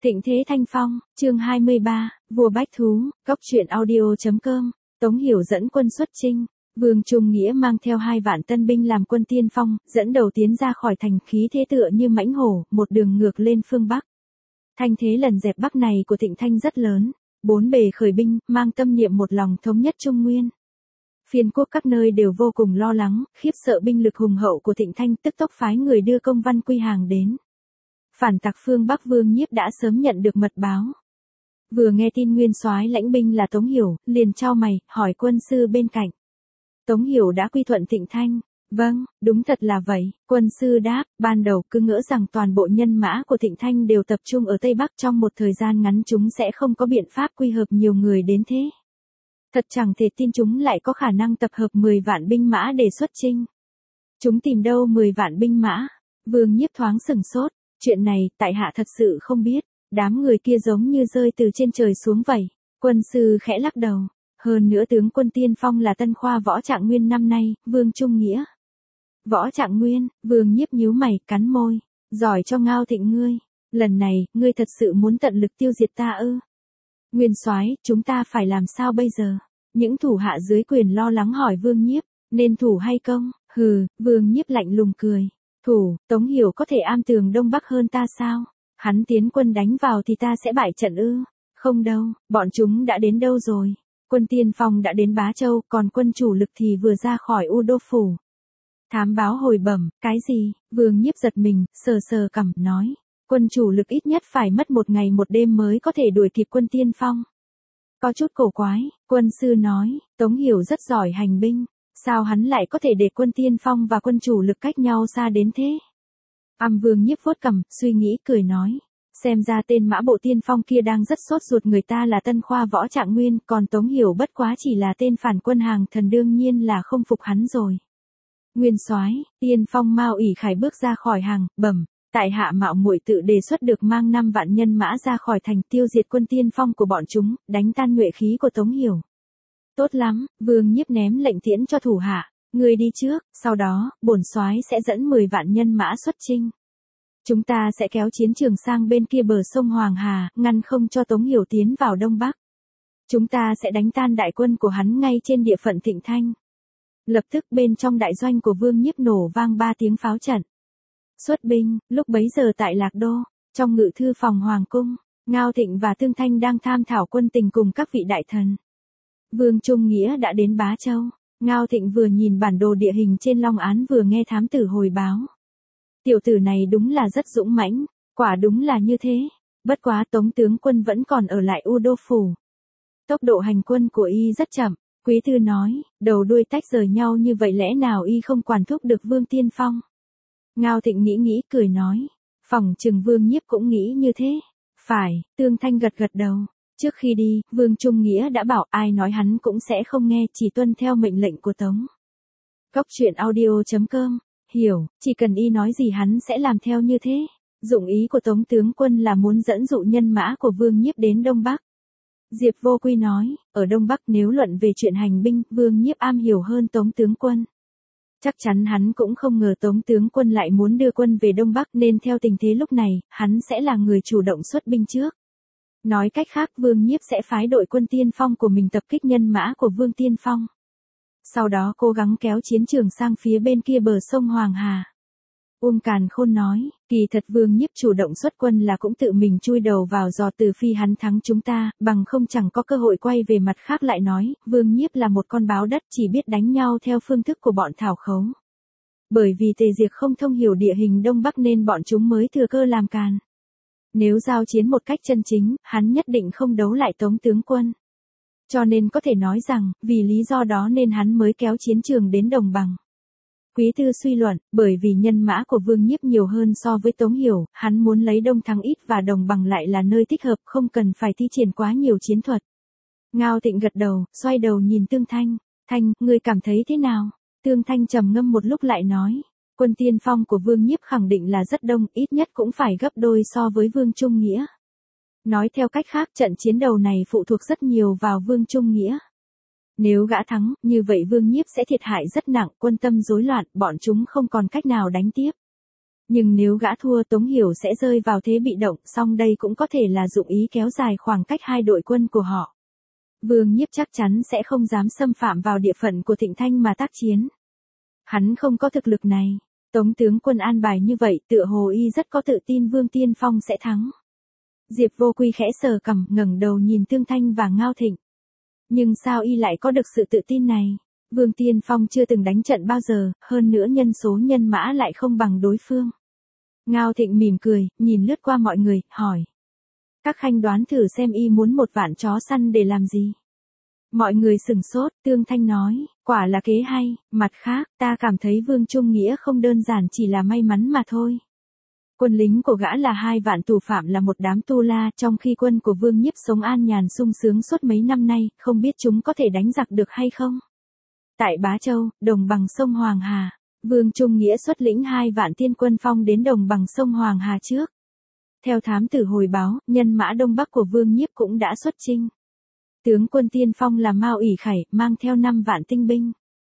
Thịnh Thế Thanh Phong, chương 23, Vua Bách Thú, Cốc truyện audio.com, Tống Hiểu dẫn quân xuất chinh. Vương Trung Nghĩa mang theo 2 vạn tân binh làm quân tiên phong, dẫn đầu tiến ra khỏi thành, khí thế tựa như mãnh hổ, một đường ngược lên phương Bắc. Thanh thế lần dẹp Bắc này của Thịnh Thanh rất lớn, 4 bề khởi binh, mang tâm niệm một lòng thống nhất Trung Nguyên. Phiên quốc các nơi đều vô cùng lo lắng, khiếp sợ binh lực hùng hậu của Thịnh Thanh, tức tốc phái người đưa công văn quy hàng đến. Phản tặc phương Bắc Vương Nhiếp đã sớm nhận được mật báo. Vừa nghe tin nguyên soái lãnh binh là Tống Hiểu, liền chau mày, hỏi quân sư bên cạnh. Tống Hiểu đã quy thuận Thịnh Thanh. Vâng, đúng thật là vậy, quân sư đáp, ban đầu cứ ngỡ rằng toàn bộ nhân mã của Thịnh Thanh đều tập trung ở Tây Bắc, trong một thời gian ngắn chúng sẽ không có biện pháp quy hợp nhiều người đến thế. Thật chẳng thể tin chúng lại có khả năng tập hợp 10 vạn binh mã để xuất chinh. Chúng tìm đâu 10 vạn binh mã? Vương Nhiếp thoáng sửng sốt, chuyện này tại hạ thật sự không biết, đám người kia giống như rơi từ trên trời xuống vậy. Quân sư khẽ lắc đầu, hơn nữa tướng quân tiên phong là tân khoa Võ Trạng Nguyên năm nay, Vương Trung Nghĩa. Võ Trạng Nguyên, Vương Nhiếp nhíu mày, cắn môi, giỏi cho Ngao Thịnh ngươi, lần này, ngươi thật sự muốn tận lực tiêu diệt ta ư? Nguyên soái, chúng ta phải làm sao bây giờ? Những thủ hạ dưới quyền lo lắng hỏi Vương Nhiếp, nên thủ hay công? Hừ, Vương Nhiếp lạnh lùng cười. Thủ, Tống Hiểu có thể am tường Đông Bắc hơn ta sao? Hắn tiến quân đánh vào thì ta sẽ bại trận ư? Không đâu, bọn chúng đã đến đâu rồi? Quân tiên phong đã đến Bá Châu, còn quân chủ lực thì vừa ra khỏi U Đô Phủ. Thám báo hồi bẩm, cái gì? Vương Nhiếp giật mình, sờ sờ cằm, nói. Quân chủ lực ít nhất phải mất 1 ngày 1 đêm mới có thể đuổi kịp quân tiên phong. Có chút cổ quái, quân sư nói, Tống Hiểu rất giỏi hành binh. Sao hắn lại có thể để quân tiên phong và quân chủ lực cách nhau xa đến thế? Vương Nhiếp vuốt cằm, suy nghĩ cười nói. Xem ra tên mã bộ tiên phong kia đang rất sốt ruột, người ta là tân khoa Võ Trạng Nguyên, còn Tống Hiểu bất quá chỉ là tên phản quân hàng thần, đương nhiên là không phục hắn rồi. Nguyên soái, tiên phong Mao ỷ khải bước ra khỏi hàng, bẩm, tại hạ mạo muội tự đề xuất được mang 5 vạn nhân mã ra khỏi thành, tiêu diệt quân tiên phong của bọn chúng, đánh tan nhuệ khí của Tống Hiểu. Tốt lắm, Vương Nhiếp ném lệnh tiễn cho thủ hạ, người đi trước, sau đó, bổn soái sẽ dẫn 10 vạn nhân mã xuất chinh. Chúng ta sẽ kéo chiến trường sang bên kia bờ sông Hoàng Hà, ngăn không cho Tống Hiểu tiến vào Đông Bắc. Chúng ta sẽ đánh tan đại quân của hắn ngay trên địa phận Thịnh Thanh. Lập tức bên trong đại doanh của Vương Nhiếp nổ vang 3 tiếng pháo trận. Xuất binh, lúc bấy giờ tại Lạc Đô, trong ngự thư phòng Hoàng cung, Ngao Thịnh và Tương Thanh đang tham thảo quân tình cùng các vị đại thần. Vương Trung Nghĩa đã đến Bá Châu, Ngao Thịnh vừa nhìn bản đồ địa hình trên Long Án vừa nghe thám tử hồi báo. Tiểu tử này đúng là rất dũng mãnh, quả đúng là như thế, bất quá Tống tướng quân vẫn còn ở lại U Đô Phủ. Tốc độ hành quân của y rất chậm, Quý thư nói, đầu đuôi tách rời nhau như vậy lẽ nào y không quản thúc được Vương tiên phong? Ngao Thịnh nghĩ cười nói, phỏng chừng Vương Nhiếp cũng nghĩ như thế. Phải, Tương Thanh gật đầu. Trước khi đi, Vương Trung Nghĩa đã bảo ai nói hắn cũng sẽ không nghe, chỉ tuân theo mệnh lệnh của Tống. Cốc truyện audio.com, hiểu, chỉ cần y nói gì hắn sẽ làm theo như thế. Dụng ý của Tống tướng quân là muốn dẫn dụ nhân mã của Vương Nhiếp đến Đông Bắc. Diệp Vô Quy nói, ở Đông Bắc nếu luận về chuyện hành binh, Vương Nhiếp am hiểu hơn Tống tướng quân. Chắc chắn hắn cũng không ngờ Tống tướng quân lại muốn đưa quân về Đông Bắc, nên theo tình thế lúc này, hắn sẽ là người chủ động xuất binh trước. Nói cách khác, Vương Nhiếp sẽ phái đội quân tiên phong của mình tập kích nhân mã của Vương tiên phong. Sau đó cố gắng kéo chiến trường sang phía bên kia bờ sông Hoàng Hà. Uông Càn Khôn nói, kỳ thật Vương Nhiếp chủ động xuất quân là cũng tự mình chui đầu vào giò, từ phi hắn thắng chúng ta, bằng không chẳng có cơ hội quay về. Mặt khác lại nói, Vương Nhiếp là một con báo đất, chỉ biết đánh nhau theo phương thức của bọn Thảo Khấu. Bởi vì Tề Diệc không thông hiểu địa hình Đông Bắc nên bọn chúng mới thừa cơ làm càn. Nếu giao chiến một cách chân chính, hắn nhất định không đấu lại Tống tướng quân. Cho nên có thể nói rằng, vì lý do đó nên hắn mới kéo chiến trường đến đồng bằng. Quý thư suy luận, bởi vì nhân mã của Vương Nhiếp nhiều hơn so với Tống Hiểu, hắn muốn lấy đông thắng ít và đồng bằng lại là nơi thích hợp, không cần phải thi triển quá nhiều chiến thuật. Ngao Thịnh gật đầu, xoay đầu nhìn Tương Thanh, Thanh, ngươi cảm thấy thế nào? Tương Thanh trầm ngâm một lúc lại nói, quân tiên phong của Vương Nhiếp khẳng định là rất đông, ít nhất cũng phải gấp đôi so với Vương Trung Nghĩa. Nói theo cách khác, trận chiến đầu này phụ thuộc rất nhiều vào Vương Trung Nghĩa. Nếu gã thắng, như vậy Vương Nhiếp sẽ thiệt hại rất nặng, quân tâm rối loạn, bọn chúng không còn cách nào đánh tiếp. Nhưng nếu gã thua Tống Hiểu sẽ rơi vào thế bị động, song đây cũng có thể là dụng ý kéo dài khoảng cách hai đội quân của họ. Vương Nhiếp chắc chắn sẽ không dám xâm phạm vào địa phận của Thịnh Thanh mà tác chiến. Hắn không có thực lực này. Tống tướng quân an bài như vậy tựa hồ y rất có tự tin Vương Tiên Phong sẽ thắng. Diệp Vô Quy khẽ sờ cằm ngẩng đầu nhìn Tương Thanh và Ngao Thịnh. Nhưng sao y lại có được sự tự tin này? Vương Tiên Phong chưa từng đánh trận bao giờ, hơn nữa nhân số nhân mã lại không bằng đối phương. Ngao Thịnh mỉm cười, nhìn lướt qua mọi người, hỏi. Các khanh đoán thử xem y muốn một vạn chó săn để làm gì? Mọi người sửng sốt, Tương Thanh nói, quả là kế hay, mặt khác, ta cảm thấy Vương Trung Nghĩa không đơn giản chỉ là may mắn mà thôi. Quân lính của gã là 2 vạn tù phạm là một đám tu la, trong khi quân của Vương Nhiếp sống an nhàn sung sướng suốt mấy năm nay, không biết chúng có thể đánh giặc được hay không? Tại Bá Châu, đồng bằng sông Hoàng Hà, Vương Trung Nghĩa xuất lĩnh 2 vạn tiên quân phong đến đồng bằng sông Hoàng Hà trước. Theo thám tử hồi báo, nhân mã đông bắc của Vương Nhiếp cũng đã xuất chinh. Tướng quân tiên phong là Mao ỷ Khải, mang theo 5 vạn tinh binh.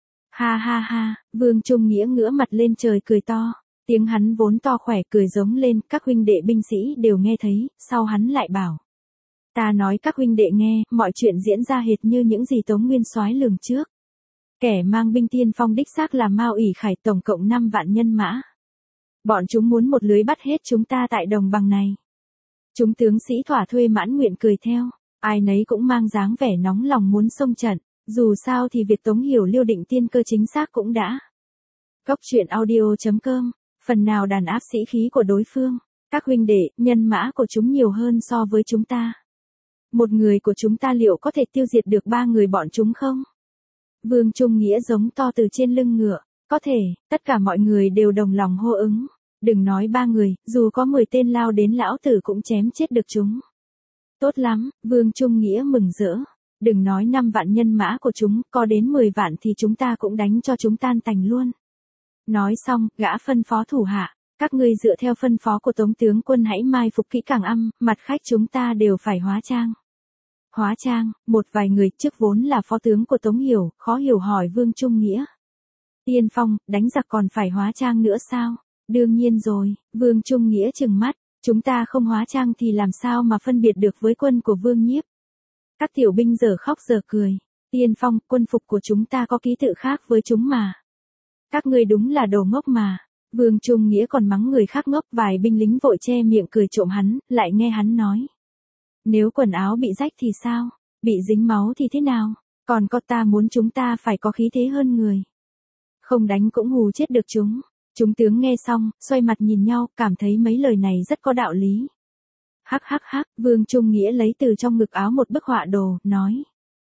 Ha ha ha, Vương Trung Nghĩa ngửa mặt lên trời cười to. Tiếng hắn vốn to khỏe cười giống lên, các huynh đệ binh sĩ đều nghe thấy, sau hắn lại bảo. Ta nói các huynh đệ nghe, mọi chuyện diễn ra hệt như những gì Tống Nguyên Soái lường trước. Kẻ mang binh tiên phong đích xác là Mao ỷ Khải, tổng cộng 5 vạn nhân mã. Bọn chúng muốn một lưới bắt hết chúng ta tại đồng bằng này. Chúng tướng sĩ thỏa thuê mãn nguyện cười theo, ai nấy cũng mang dáng vẻ nóng lòng muốn xông trận, dù sao thì việc Tống Hiểu Liêu định tiên cơ chính xác cũng đã. Góc truyện audio.com, phần nào đàn áp sĩ khí của đối phương, các huynh đệ, nhân mã của chúng nhiều hơn so với chúng ta. Một người của chúng ta liệu có thể tiêu diệt được 3 người bọn chúng không? Vương Trung Nghĩa giống to từ trên lưng ngựa, có thể, tất cả mọi người đều đồng lòng hô ứng. Đừng nói 3 người, dù có 10 tên lao đến lão tử cũng chém chết được chúng. Tốt lắm, Vương Trung Nghĩa mừng rỡ. Đừng nói 5 vạn nhân mã của chúng, có đến 10 vạn thì chúng ta cũng đánh cho chúng tan tành luôn. Nói xong, gã phân phó thủ hạ, các ngươi dựa theo phân phó của Tống tướng quân hãy mai phục kỹ càng âm, mặt khách chúng ta đều phải hóa trang. Hóa trang, một vài người trước vốn là phó tướng của Tống Hiểu, khó hiểu hỏi Vương Trung Nghĩa. Tiên phong, đánh giặc còn phải hóa trang nữa sao? Đương nhiên rồi, Vương Trung Nghĩa trừng mắt, chúng ta không hóa trang thì làm sao mà phân biệt được với quân của Vương Nhiếp. Các tiểu binh giờ khóc giờ cười, tiên phong, quân phục của chúng ta có ký tự khác với chúng mà. Các ngươi đúng là đồ ngốc mà. Vương Trung Nghĩa còn mắng người khác ngốc, vài binh lính vội che miệng cười trộm hắn, lại nghe hắn nói. Nếu quần áo bị rách thì sao? Bị dính máu thì thế nào? Còn có ta muốn chúng ta phải có khí thế hơn người. Không đánh cũng hù chết được chúng. Chúng tướng nghe xong, xoay mặt nhìn nhau, cảm thấy mấy lời này rất có đạo lý. Hắc hắc hắc, Vương Trung Nghĩa lấy từ trong ngực áo một bức họa đồ, nói.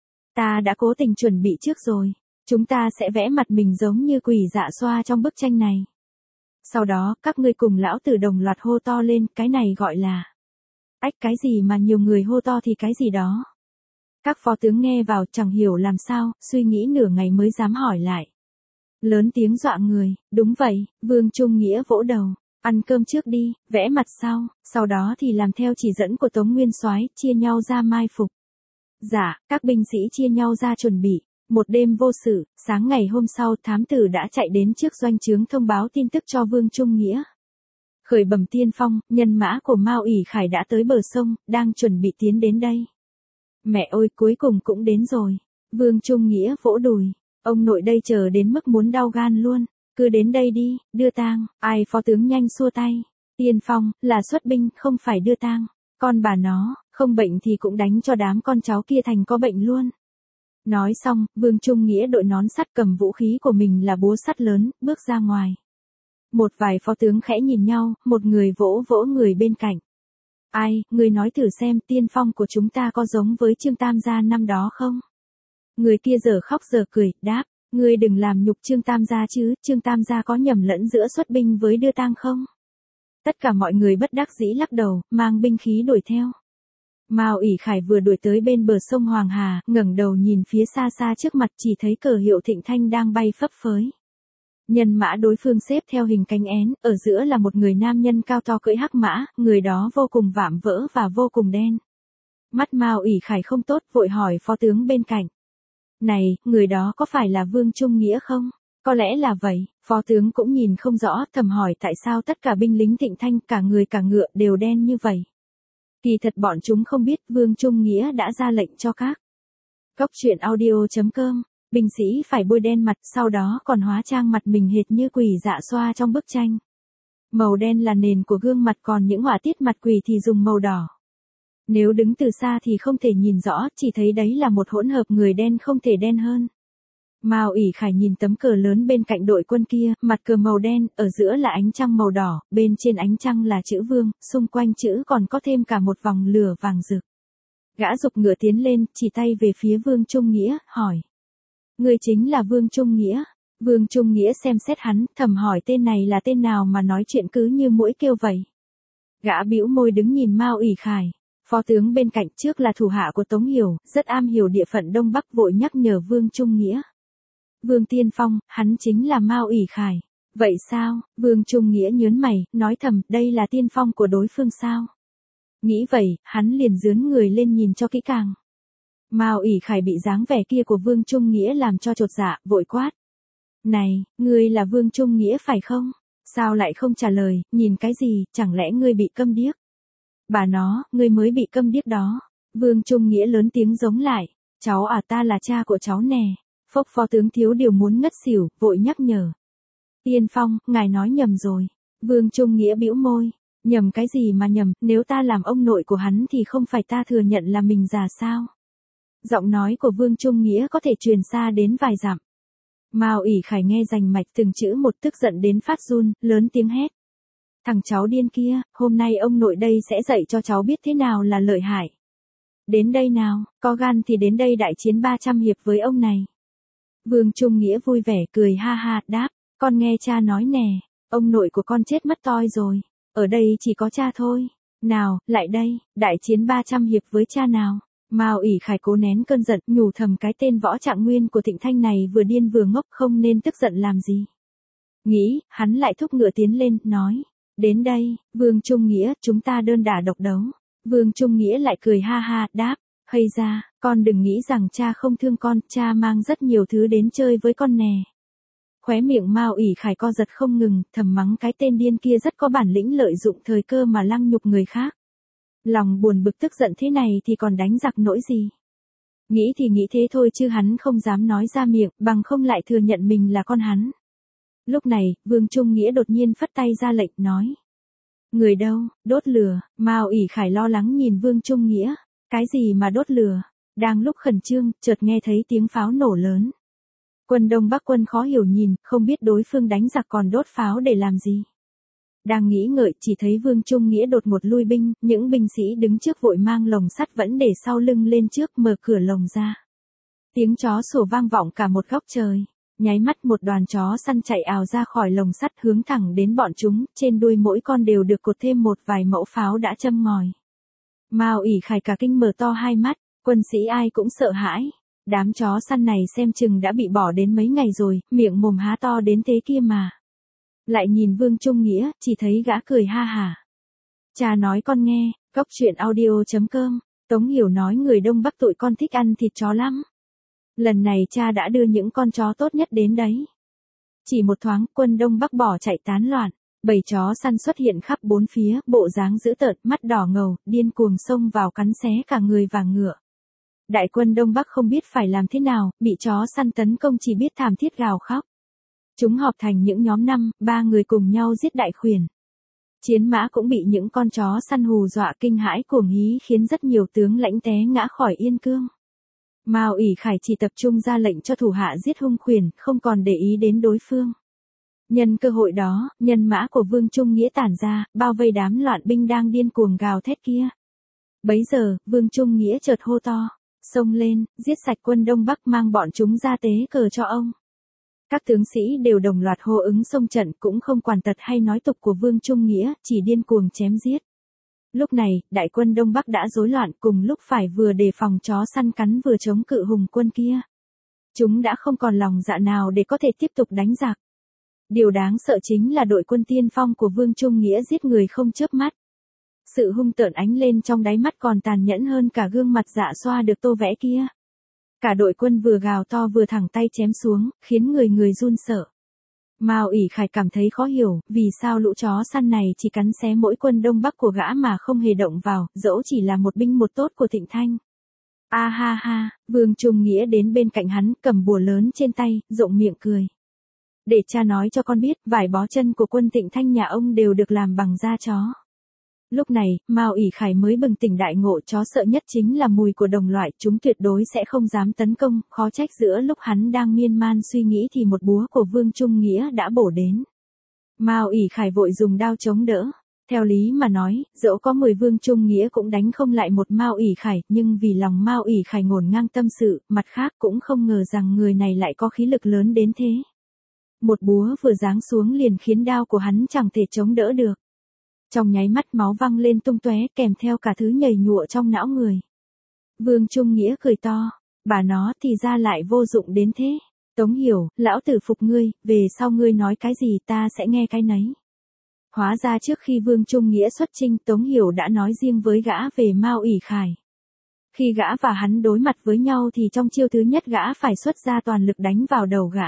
Ta đã cố tình chuẩn bị trước rồi. Chúng ta sẽ vẽ mặt mình giống như quỷ dạ xoa trong bức tranh này. Sau đó, các ngươi cùng lão tử đồng loạt hô to lên, cái này gọi là. Ách, cái gì mà nhiều người hô to thì cái gì đó. Các phó tướng nghe vào chẳng hiểu làm sao, suy nghĩ nửa ngày mới dám hỏi lại. Lớn tiếng dọa người, đúng vậy, Vương Trung Nghĩa vỗ đầu. Ăn cơm trước đi, vẽ mặt sau đó thì làm theo chỉ dẫn của Tống Nguyên Soái, chia nhau ra mai phục. Dạ, các binh sĩ chia nhau ra chuẩn bị. Một đêm vô sự, sáng ngày hôm sau thám tử đã chạy đến trước doanh trướng thông báo tin tức cho Vương Trung Nghĩa. Khởi bẩm tiên phong, nhân mã của Mao ỷ Khải đã tới bờ sông, đang chuẩn bị tiến đến đây. Mẹ ơi, cuối cùng cũng đến rồi. Vương Trung Nghĩa vỗ đùi. Ông nội đây chờ đến mức muốn đau gan luôn. Cứ đến đây đi, đưa tang. Ai phó tướng nhanh xua tay. Tiên phong, là xuất binh, không phải đưa tang. Con bà nó, không bệnh thì cũng đánh cho đám con cháu kia thành có bệnh luôn. Nói xong, Vương Trung Nghĩa đội nón sắt cầm vũ khí của mình là búa sắt lớn, bước ra ngoài. Một vài phó tướng khẽ nhìn nhau, một người vỗ vỗ người bên cạnh. Ai, người nói thử xem tiên phong của chúng ta có giống với Trương Tam Gia năm đó không? Người kia giờ khóc giờ cười, đáp, ngươi đừng làm nhục Trương Tam Gia chứ, Trương Tam Gia có nhầm lẫn giữa xuất binh với đưa tang không? Tất cả mọi người bất đắc dĩ lắc đầu, mang binh khí đuổi theo. Mao ỷ Khải vừa đuổi tới bên bờ sông Hoàng Hà, ngẩng đầu nhìn phía xa xa trước mặt chỉ thấy cờ hiệu Thịnh Thanh đang bay phấp phới. Nhân mã đối phương xếp theo hình cánh én, ở giữa là một người nam nhân cao to cưỡi hắc mã, người đó vô cùng vạm vỡ và vô cùng đen. Mắt Mao ỷ Khải không tốt, vội hỏi phó tướng bên cạnh. Này, người đó có phải là Vương Trung Nghĩa không? Có lẽ là vậy, phó tướng cũng nhìn không rõ, thầm hỏi tại sao tất cả binh lính Thịnh Thanh cả người cả ngựa đều đen như vậy. Kỳ thật bọn chúng không biết Vương Trung Nghĩa đã ra lệnh cho các cốc truyện audio.com, binh sĩ phải bôi đen mặt, sau đó còn hóa trang mặt mình hệt như quỷ dạ xoa trong bức tranh. Màu đen là nền của gương mặt, còn những họa tiết mặt quỷ thì dùng màu đỏ. Nếu đứng từ xa thì không thể nhìn rõ, chỉ thấy đấy là một hỗn hợp người đen không thể đen hơn. Mao ỷ Khải nhìn tấm cờ lớn bên cạnh đội quân kia, mặt cờ màu đen, ở giữa là ánh trăng màu đỏ, bên trên ánh trăng là chữ Vương, xung quanh chữ còn có thêm cả một vòng lửa vàng rực. Gã giục ngựa tiến lên, chỉ tay về phía Vương Trung Nghĩa, hỏi. Người chính là Vương Trung Nghĩa. Vương Trung Nghĩa xem xét hắn, thầm hỏi tên này là tên nào mà nói chuyện cứ như muỗi kêu vậy. Gã bĩu môi đứng nhìn Mao ỷ Khải. Phó tướng bên cạnh trước là thủ hạ của Tống Hiểu, rất am hiểu địa phận Đông Bắc, vội nhắc nhở Vương Trung Nghĩa. Vương Tiên Phong, hắn chính là Mao ỷ Khải. Vậy sao? Vương Trung Nghĩa nhớn mày, nói thầm, đây là tiên phong của đối phương sao? Nghĩ vậy, hắn liền dướn người lên nhìn cho kỹ càng. Mao ỷ Khải bị dáng vẻ kia của Vương Trung Nghĩa làm cho chột dạ, vội quát. Này, ngươi là Vương Trung Nghĩa phải không? Sao lại không trả lời, nhìn cái gì, chẳng lẽ ngươi bị câm điếc? Bà nó, ngươi mới bị câm điếc đó. Vương Trung Nghĩa lớn tiếng giống lại. Cháu à, ta là cha của cháu nè. Phốc phó tướng thiếu điều muốn ngất xỉu, vội nhắc nhở. Tiên Phong, ngài nói nhầm rồi. Vương Trung Nghĩa bĩu môi. Nhầm cái gì mà nhầm, nếu ta làm ông nội của hắn thì không phải ta thừa nhận là mình già sao? Giọng nói của Vương Trung Nghĩa có thể truyền xa đến vài dặm. Mao ỷ Khải nghe rành mạch từng chữ một, tức giận đến phát run, lớn tiếng hét. Thằng cháu điên kia, hôm nay ông nội đây sẽ dạy cho cháu biết thế nào là lợi hại. Đến đây nào, có gan thì đến đây đại chiến 300 hiệp với ông này. Vương Trung Nghĩa vui vẻ cười ha ha, đáp, con nghe cha nói nè, ông nội của con chết mất toi rồi, ở đây chỉ có cha thôi. Nào, lại đây, đại chiến 300 hiệp với cha nào. Mao ỷ Khải cố nén cơn giận, nhủ thầm cái tên Võ Trạng Nguyên của Thịnh Thanh này vừa điên vừa ngốc, không nên tức giận làm gì. Nghĩ, hắn lại thúc ngựa tiến lên, nói. Đến đây, Vương Trung Nghĩa, chúng ta đơn đả độc đấu. Vương Trung Nghĩa lại cười ha ha, đáp. Hay ra, con đừng nghĩ rằng cha không thương con, cha mang rất nhiều thứ đến chơi với con nè. Khóe miệng Mao ỷ Khải co giật không ngừng, thầm mắng cái tên điên kia rất có bản lĩnh lợi dụng thời cơ mà lăng nhục người khác. Lòng buồn bực tức giận thế này thì còn đánh giặc nỗi gì. Nghĩ thì nghĩ thế thôi chứ hắn không dám nói ra miệng, bằng không lại thừa nhận mình là con hắn. Lúc này, Vương Trung Nghĩa đột nhiên phất tay ra lệnh, nói. Người đâu, đốt lửa. Mao ỷ Khải lo lắng nhìn Vương Trung Nghĩa. Cái gì mà đốt lửa? Đang lúc khẩn trương, chợt nghe thấy tiếng pháo nổ lớn. Quân Đông Bắc quân khó hiểu nhìn, không biết đối phương đánh giặc còn đốt pháo để làm gì. Đang nghĩ ngợi, chỉ thấy Vương Trung Nghĩa đột ngột lui binh, những binh sĩ đứng trước vội mang lồng sắt vẫn để sau lưng lên trước, mở cửa lồng ra. Tiếng chó sủa vang vọng cả một góc trời. Nháy mắt một đoàn chó săn chạy ào ra khỏi lồng sắt hướng thẳng đến bọn chúng, trên đuôi mỗi con đều được cột thêm một vài mẫu pháo đã châm ngòi. Mao ỷ Khải cả kinh mở to hai mắt, quân sĩ ai cũng sợ hãi. Đám chó săn này xem chừng đã bị bỏ đến mấy ngày rồi, miệng mồm há to đến thế kia mà. Lại nhìn Vương Trung Nghĩa, chỉ thấy gã cười ha hả. Cha nói con nghe, cốc truyện audio.com, Tống Hiểu nói người Đông Bắc tụi con thích ăn thịt chó lắm. Lần này cha đã đưa những con chó tốt nhất đến đấy. Chỉ một thoáng, quân Đông Bắc bỏ chạy tán loạn. Bầy chó săn xuất hiện khắp bốn phía, bộ dáng dữ tợn, mắt đỏ ngầu, điên cuồng xông vào cắn xé cả người và ngựa. Đại quân Đông Bắc không biết phải làm thế nào, bị chó săn tấn công chỉ biết thảm thiết gào khóc. Chúng họp thành những nhóm 3 người cùng nhau giết đại khuyển. Chiến mã cũng bị những con chó săn hù dọa kinh hãi cuồng hí, khiến rất nhiều tướng lãnh té ngã khỏi yên cương. Mao ỷ Khải chỉ tập trung ra lệnh cho thủ hạ giết hung khuyển, không còn để ý đến đối phương. Nhân cơ hội đó, nhân mã của Vương Trung Nghĩa tản ra, bao vây đám loạn binh đang điên cuồng gào thét kia. Bấy giờ, Vương Trung Nghĩa chợt hô to, xông lên, giết sạch quân Đông Bắc, mang bọn chúng ra tế cờ cho ông. Các tướng sĩ đều đồng loạt hô ứng xông trận, cũng không quản tật hay nói tục của Vương Trung Nghĩa, chỉ điên cuồng chém giết. Lúc này, đại quân Đông Bắc đã rối loạn, cùng lúc phải vừa đề phòng chó săn cắn vừa chống cự hùng quân kia. Chúng đã không còn lòng dạ nào để có thể tiếp tục đánh giặc. Điều đáng sợ chính là đội quân tiên phong của Vương Trung Nghĩa giết người không chớp mắt. Sự hung tợn ánh lên trong đáy mắt còn tàn nhẫn hơn cả gương mặt dạ xoa được tô vẽ kia. Cả đội quân vừa gào to vừa thẳng tay chém xuống, khiến người người run sợ. Mao ỷ Khải cảm thấy khó hiểu, vì sao lũ chó săn này chỉ cắn xé mỗi quân đông bắc của gã mà không hề động vào, dẫu chỉ là một binh một tốt của Thịnh Thanh. A ha ha, Vương Trung Nghĩa đến bên cạnh hắn, cầm bùa lớn trên tay, rộng miệng cười. Để cha nói cho con biết, vải bó chân của quân Thịnh Thanh nhà ông đều được làm bằng da chó. Lúc này, Mao ỷ Khải mới bừng tỉnh đại ngộ, chó sợ nhất chính là mùi của đồng loại, chúng tuyệt đối sẽ không dám tấn công, khó trách giữa lúc hắn đang miên man suy nghĩ thì một búa của Vương Trung Nghĩa đã bổ đến. Mao ỷ Khải vội dùng đao chống đỡ. Theo lý mà nói, dẫu có 10 Vương Trung Nghĩa cũng đánh không lại một Mao ỷ Khải, nhưng vì lòng Mao ỷ Khải ngổn ngang tâm sự, mặt khác cũng không ngờ rằng người này lại có khí lực lớn đến thế. Một búa vừa giáng xuống liền khiến đao của hắn chẳng thể chống đỡ được. Trong nháy mắt máu văng lên tung tóe, kèm theo cả thứ nhầy nhụa trong não người. Vương Trung Nghĩa cười to, bà nó thì ra lại vô dụng đến thế. Tống Hiểu, lão tử phục ngươi, về sau ngươi nói cái gì ta sẽ nghe cái nấy. Hóa ra trước khi Vương Trung Nghĩa xuất chinh, Tống Hiểu đã nói riêng với gã về Mao ỷ Khải. Khi gã và hắn đối mặt với nhau thì trong chiêu thứ nhất gã phải xuất ra toàn lực đánh vào đầu gã.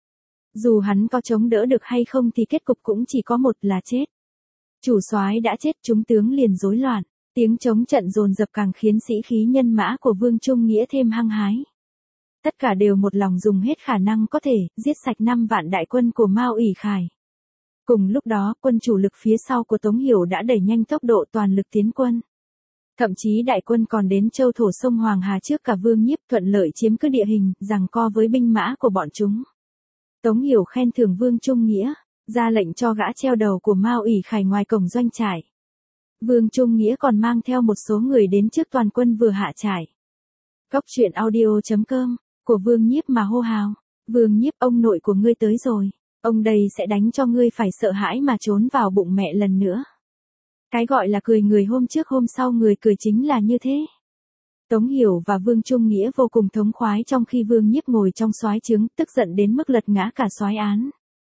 Dù hắn có chống đỡ được hay không thì kết cục cũng chỉ có một là chết. Chủ soái đã chết, chúng tướng liền rối loạn, tiếng chống trận dồn dập càng khiến sĩ khí nhân mã của Vương Trung Nghĩa thêm hăng hái. Tất cả đều một lòng dùng hết khả năng có thể, giết sạch 5 vạn đại quân của Mao ỷ Khải. Cùng lúc đó, quân chủ lực phía sau của Tống Hiểu đã đẩy nhanh tốc độ toàn lực tiến quân. Thậm chí đại quân còn đến châu thổ sông Hoàng Hà trước cả Vương Nhiếp, thuận lợi chiếm cứ địa hình, giằng co với binh mã của bọn chúng. Tống Hiểu khen thưởng Vương Trung Nghĩa, ra lệnh cho gã treo đầu của Mao ỷ Khải ngoài cổng doanh trại. Vương Trung Nghĩa còn mang theo một số người đến trước toàn quân vừa hạ trại. Góc truyện audio.com, của Vương Nhiếp mà hô hào. Vương Nhiếp, ông nội của ngươi tới rồi. Ông đây sẽ đánh cho ngươi phải sợ hãi mà trốn vào bụng mẹ lần nữa. Cái gọi là cười người hôm trước hôm sau người cười chính là như thế. Tống Hiểu và Vương Trung Nghĩa vô cùng thống khoái trong khi Vương Nhiếp ngồi trong soái trướng, tức giận đến mức lật ngã cả soái án.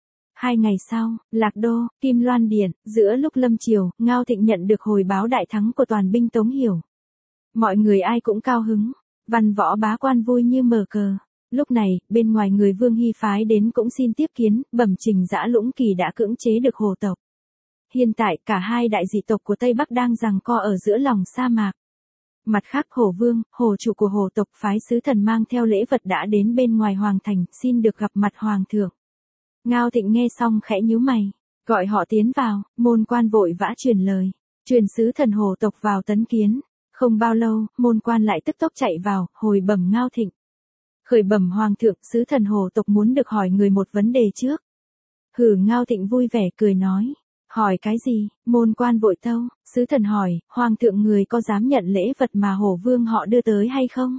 2 ngày sau, Lạc Đô, Kim Loan Điện, giữa lúc lâm chiều, Ngao Thịnh nhận được hồi báo đại thắng của toàn binh Tống Hiểu. Mọi người ai cũng cao hứng, văn võ bá quan vui như mở cờ. Lúc này, bên ngoài người Vương Hy phái đến cũng xin tiếp kiến, bẩm trình Dã Lũng Kỳ đã cưỡng chế được Hồ tộc. Hiện tại, cả hai đại dị tộc của Tây Bắc đang giằng co ở giữa lòng sa mạc. Mặt khác Hồ Vương, Hồ chủ của Hồ tộc phái sứ thần mang theo lễ vật đã đến bên ngoài Hoàng thành, xin được gặp mặt Hoàng thượng. Ngao Thịnh nghe xong khẽ nhíu mày, gọi họ tiến vào, môn quan vội vã truyền lời, truyền sứ thần Hồ tộc vào tấn kiến. Không bao lâu, môn quan lại tức tốc chạy vào, hồi bẩm Ngao Thịnh. Khởi bẩm Hoàng thượng, sứ thần Hồ tộc muốn được hỏi người một vấn đề trước. Hử, Ngao Thịnh vui vẻ cười nói, hỏi cái gì? Môn quan vội tâu, sứ thần hỏi, Hoàng thượng người có dám nhận lễ vật mà Hồ Vương họ đưa tới hay không?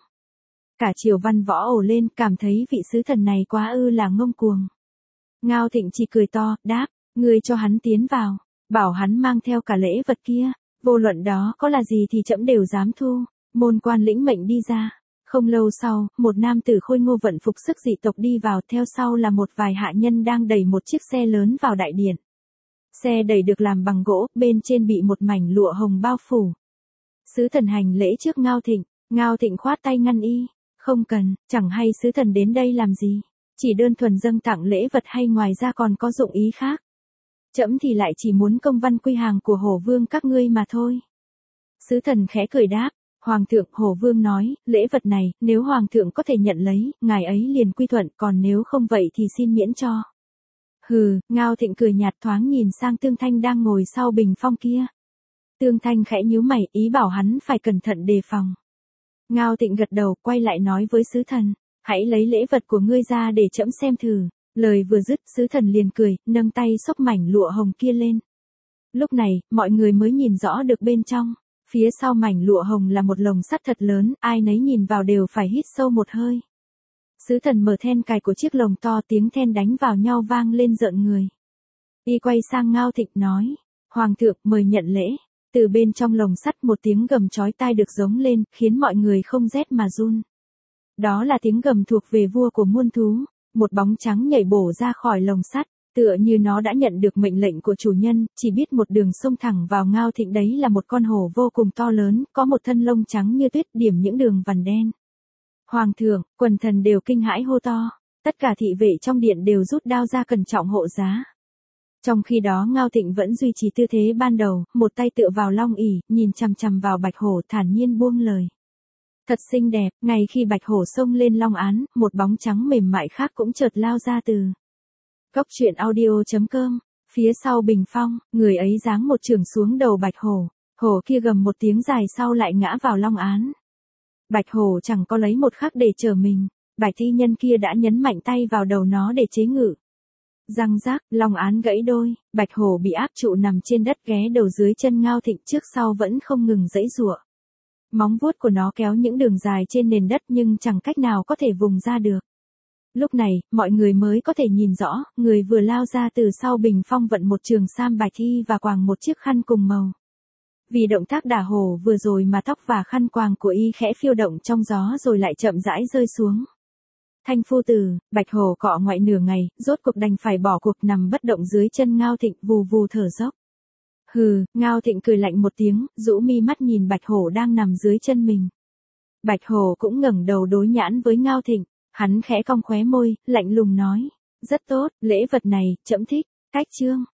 Cả triều văn võ ồ lên, cảm thấy vị sứ thần này quá ư là ngông cuồng. Ngao Thịnh chỉ cười to, đáp, ngươi cho hắn tiến vào, bảo hắn mang theo cả lễ vật kia, vô luận đó có là gì thì trẫm đều dám thu. Môn quan lĩnh mệnh đi ra. Không lâu sau, một nam tử khôi ngô vận phục sức dị tộc đi vào, theo sau là một vài hạ nhân đang đẩy một chiếc xe lớn vào đại điện. Xe đẩy được làm bằng gỗ, bên trên bị một mảnh lụa hồng bao phủ. Sứ thần hành lễ trước Ngao Thịnh khoát tay ngăn y, không cần, chẳng hay sứ thần đến đây làm gì, chỉ đơn thuần dâng tặng lễ vật hay ngoài ra còn có dụng ý khác. Trẫm thì lại chỉ muốn công văn quy hàng của Hồ Vương các ngươi mà thôi. Sứ thần khẽ cười đáp, Hoàng thượng, Hồ Vương nói, lễ vật này, nếu Hoàng thượng có thể nhận lấy, ngài ấy liền quy thuận, còn nếu không vậy thì xin miễn cho. Hừ, Ngao Thịnh cười nhạt thoáng nhìn sang Tương Thanh đang ngồi sau bình phong kia. Tương Thanh khẽ nhíu mày, ý bảo hắn phải cẩn thận đề phòng. Ngao Thịnh gật đầu, quay lại nói với sứ thần, hãy lấy lễ vật của ngươi ra để trẫm xem thử. Lời vừa dứt, sứ thần liền cười, nâng tay xốc mảnh lụa hồng kia lên. Lúc này, mọi người mới nhìn rõ được bên trong. Phía sau mảnh lụa hồng là một lồng sắt thật lớn, ai nấy nhìn vào đều phải hít sâu một hơi. Sứ thần mở then cài của chiếc lồng to, tiếng then đánh vào nhau vang lên rợn người. Y quay sang Ngao Thịnh nói, Hoàng thượng mời nhận lễ. Từ bên trong lồng sắt một tiếng gầm chói tai được giống lên, khiến mọi người không rét mà run. Đó là tiếng gầm thuộc về vua của muôn thú. Một bóng trắng nhảy bổ ra khỏi lồng sắt, tựa như nó đã nhận được mệnh lệnh của chủ nhân, chỉ biết một đường xông thẳng vào Ngao Thịnh. Đấy là một con hổ vô cùng to lớn, có một thân lông trắng như tuyết, điểm những đường vằn đen. Hoàng thượng, quần thần đều kinh hãi hô to, Tất cả thị vệ trong điện đều rút đao ra cẩn trọng hộ giá. Trong khi đó Ngao Thịnh vẫn duy trì tư thế ban đầu, một tay tựa vào long ỷ, nhìn chằm chằm vào Bạch Hổ thản nhiên buông lời. Thật xinh đẹp, ngay khi Bạch Hổ xông lên long án, một bóng trắng mềm mại khác cũng chợt lao ra từ Cốc truyện audio.com. Phía sau bình phong, người ấy giáng một chưởng xuống đầu Bạch Hổ. Hổ kia gầm một tiếng dài sau lại ngã vào long án. Bạch Hổ chẳng có lấy một khắc để trở mình. Bạch thi nhân kia đã nhấn mạnh tay vào đầu nó để chế ngự. Răng rác, long án gãy đôi, Bạch Hổ bị áp trụ nằm trên đất ghé đầu dưới chân Ngao Thịnh trước sau vẫn không ngừng giãy giụa. Móng vuốt của nó kéo những đường dài trên nền đất nhưng chẳng cách nào có thể vùng ra được. Lúc này, mọi người mới có thể nhìn rõ, người vừa lao ra từ sau bình phong vận một trường sam bạch y và quàng một chiếc khăn cùng màu. Vì động tác đả hổ vừa rồi mà tóc và khăn quàng của y khẽ phiêu động trong gió rồi lại chậm rãi rơi xuống. Thanh phu tử, Bạch Hổ cọ ngoại nửa ngày, rốt cuộc đành phải bỏ cuộc nằm bất động dưới chân Ngao Thịnh vù vù thở dốc. Hừ, Ngao Thịnh cười lạnh một tiếng, rũ mi mắt nhìn Bạch Hổ đang nằm dưới chân mình. Bạch Hổ cũng ngẩng đầu đối nhãn với Ngao Thịnh, hắn khẽ cong khóe môi, lạnh lùng nói. Rất tốt, lễ vật này, trẫm thích. Cách chương.